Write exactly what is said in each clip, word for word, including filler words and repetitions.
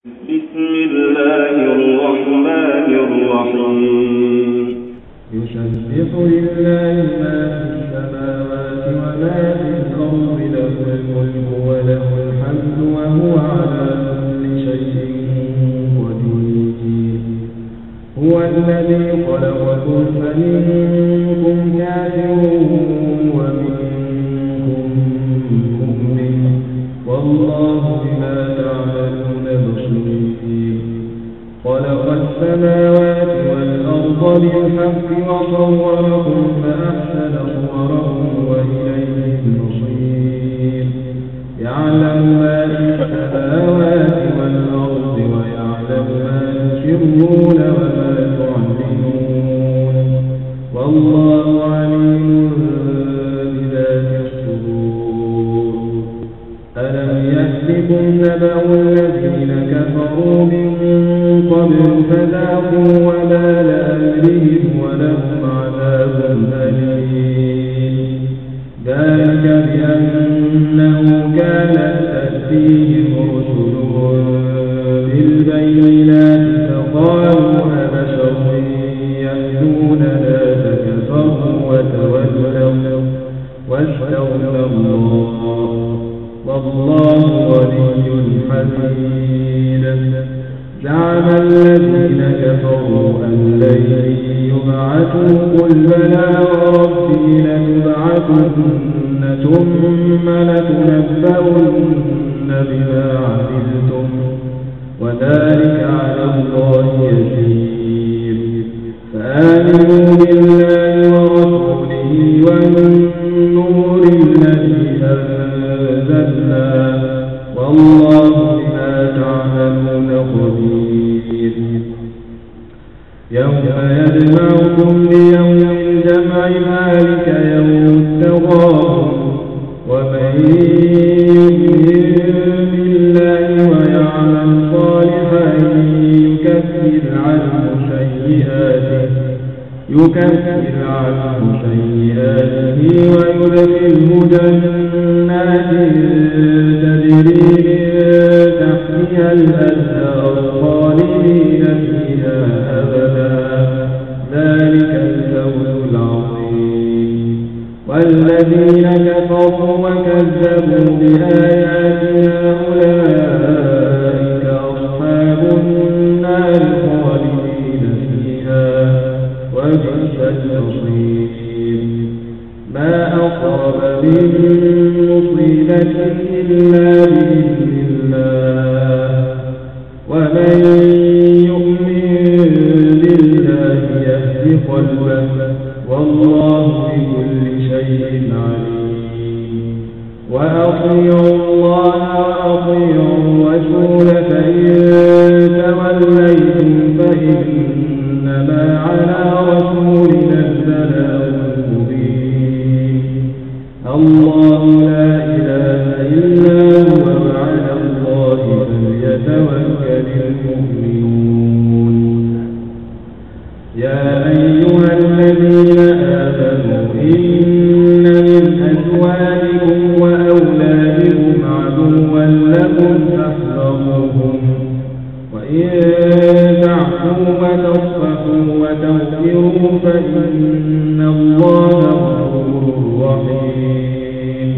بسم الله الرحمن الرحيم يسبح لله ما في السماوات وما في الأرض له الملك وله الحمد وهو على كل شيء قدير هو الذي خلقكم فمنكم كافر ومنكم مؤمن والله بما تعملون بصير خلق السماوات والأرض بالحق وصوركم فأحسن صوركم وإليه المصير يعلم ما في السماوات والأرض ويعلم ما تسرون وما تعلنون والله عليم بذات الصدور ألم يأتكم نبأ الذين كفروا من قبل فذاقوا وبال أمرهم ولهم عذاب أليم ذلك بأنه كانت تأتيهم رسلهم بالبينات فقالوا أبشر يهدوننا فكفروا وتولوا واستغنى الله والله غني حميد زعم الذين كفروا أن لن يبعثوا قل بلى وربي لتبعثن ثم لتنبؤن بما عملتم وذلك على الله يسير فآمنوا بالله ورسوله والنور الذي أنزلنا والله بما تعملون خبير يوم يجمعكم ليوم الجمع ذلك يوم التغابن ومن يؤمن بالله ويعمل صالحا يكفر عنه سيئاته يكفر عنه سيئاته ويدخله جنات تجري من تحتها الأنهار خالدين فيها أبدا ذلك الفوز العظيم والذين كفروا وكذبوا بآياتنا أولئك أصحاب النار خالدين فيها وبئس المصير ما أصاب من مصيبة إلا بإذن الله ومن يؤمن بالله يهد قلبه والله بكل شيء عليم وأطيعوا الله وأطيعوا الرسول فإن توليتم فإنما على رسولنا البلاغ المبين الله لا إله إلا هو وعلى الله فليتوكل المؤمنون يا أيها الذين آمنوا إن من أزواجكم وأولادكم عدوا لكم فاحذروهم وإن تعفوا وتصفحوا وتغفروا فإن الله غفور رحيم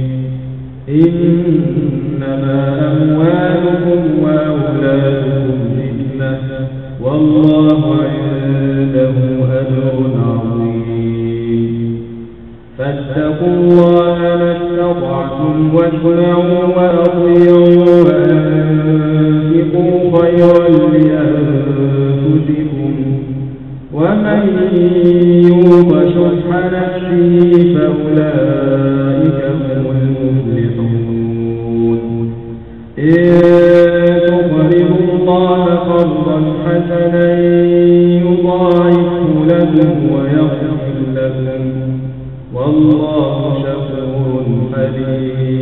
إنما أموالكم وأولادكم فتنة والله عنده أجر عظيم فاتقوا الله ما استطعتم واسمعوا وأطيعوا وأنفقوا خيرا لأنفسكم ومن يوق شح نفسه فأولئك هم المفلحون إن تقرضوا الله قرضا حسنا يضاعفه لكم ويغفر لكم والله شكور حليم